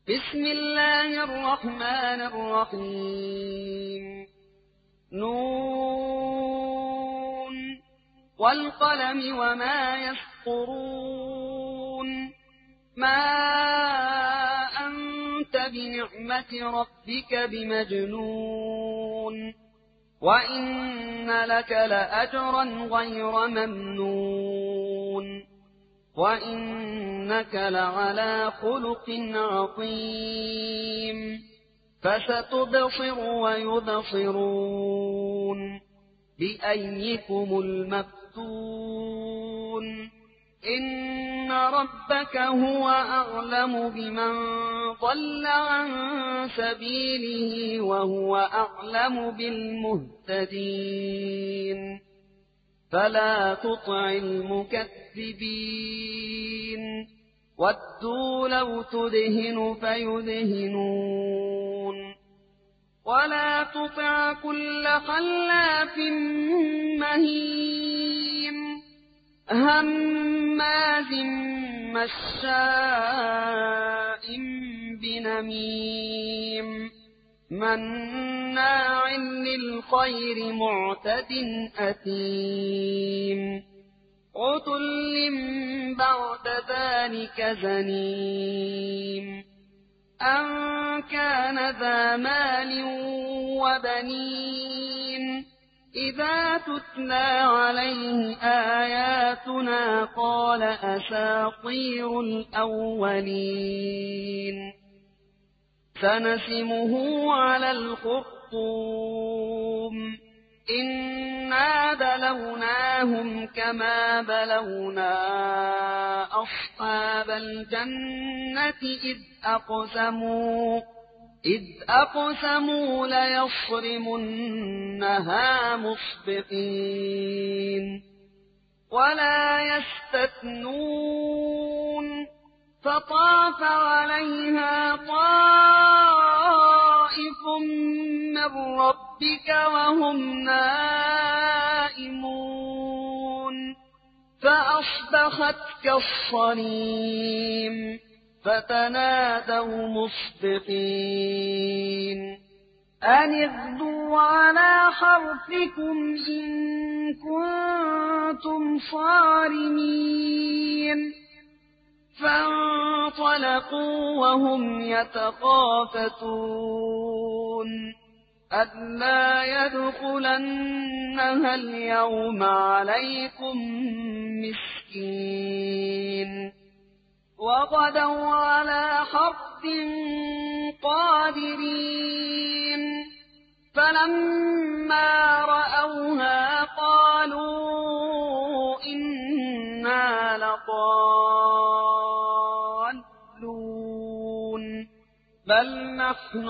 بسم الله الرحمن الرحيم نون والقلم وما يسطرون ما أنت بنعمة ربك بمجنون وإن لك لأجرا غير ممنون وإنك لعلى خلق عظيم فستبصر ويبصرون بأيكم المفتون إن ربك هو أعلم بمن ضل عن سبيله وهو أعلم بالمهتدين فلا تطع المكذبين ودوا لو تدهن فيدهنون ولا تطع كل خلاف مهين هماز مشاء بنميم مناع للخير معتد أثيم عتل بعد ذلك زنيم أن كان ذا مال وبنين إذا تتلى عليه آياتنا قال أساطير الأولين سنسمه على الخرطوم إنا بلوناهم كما بلونا أصحاب الجنة إذ أقسموا ليصرمنها مصبحين ولا يستثنون فطاف عليها طائف من ربك وهم نائمون فأصبحت كالصريم فتنادوا مصبحين أن اغدوا على حرثكم إن كنتم صارمين فانطلقوا وهم يتخافتون ألا يدخلنها اليوم عليكم مسكين وغدوا على حرد قادرين فلما رأوها قالوا إنا لضالون بل نحن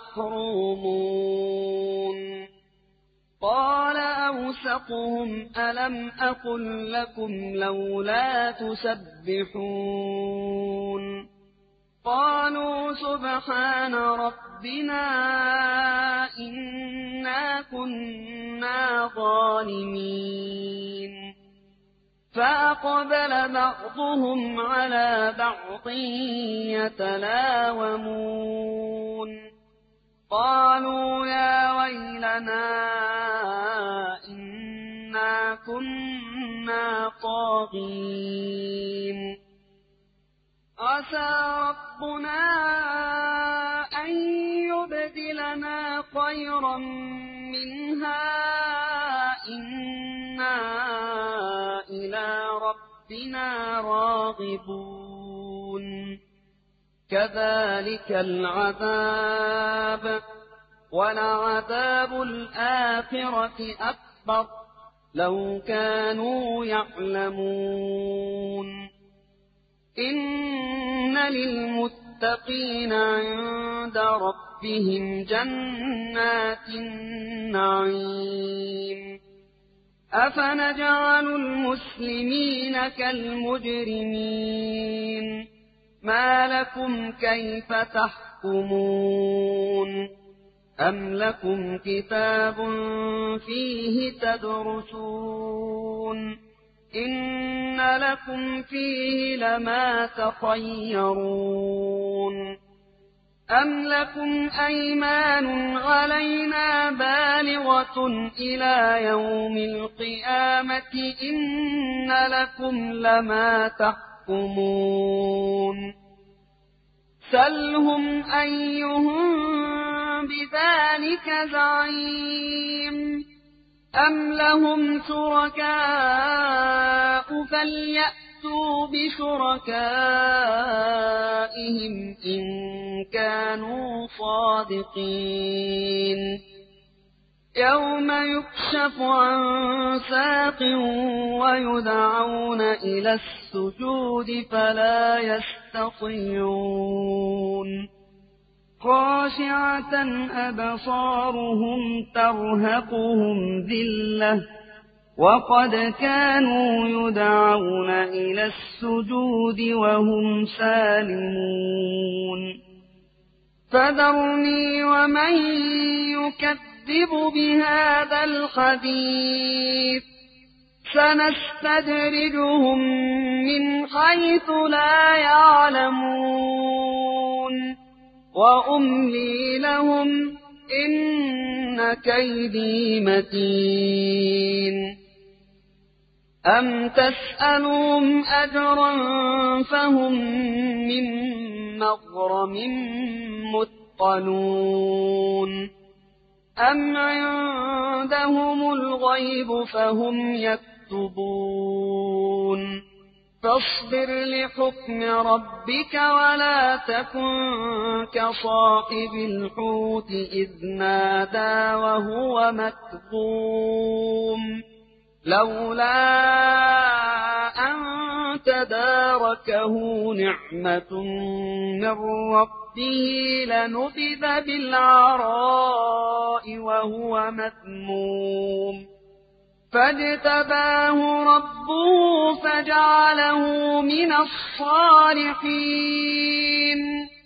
محرومون قال أوسطهم ألم أقل لكم لولا تسبحون قالوا سبحان ربنا إنا كنا ظالمين فأقبل بعضهم على بعض يتلاومون قالوا يا ويلنا إنا كنا طاغين عسى ربنا أن يبدلنا خيرا منها إنا إلى ربنا راغبون كذلك العذاب ولعذاب الآخرة أكبر لو كانوا يعلمون إن للمتقين عند ربهم جنات النعيم أفنجعل المسلمين كالمجرمين ما لكم كيف تحكمون أم لكم كتاب فيه تدرسون إن لكم فيه لما تخيرون أم لكم أيمان علينا بالغة إلى يوم القيامة إن لكم لما تحكمون سلهم أيهم بذلك زعيم أم لهم شركاء فليأتوا بشركائهم إن كانوا صادقين يوم يكشف عن ساق ويدعون إلى السجود فلا يستطيعون خاشعة أبصارهم ترهقهم ذلة وقد كانوا يدعون إلى السجود وهم سالمون فذرني ومن يكذب بهذا الحديث سنستدرجهم من حيث لا يعلمون وأملي لهم إن كيدي متين أم تسألهم أجرا فهم من مغرم مثقلون أم عندهم الغيب فهم يكتبون فاصبر لحكم ربك ولا تكن كصاحب الحوت إذ نادى وهو مكظوم لولا أن تداركه نعمة من ربه لنبذ بالعراء وهو مذموم فاجتباه ربه فجعله من الصالحين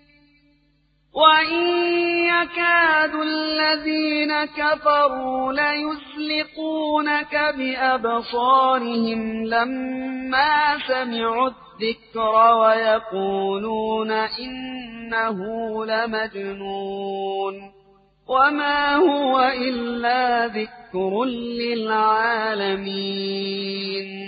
وإن يكاد الذين كفروا ليزلقونك بأبصارهم لما سمعوا الذكر ويقولون إنه لمجنون وما هو إلا ذكر للعالمين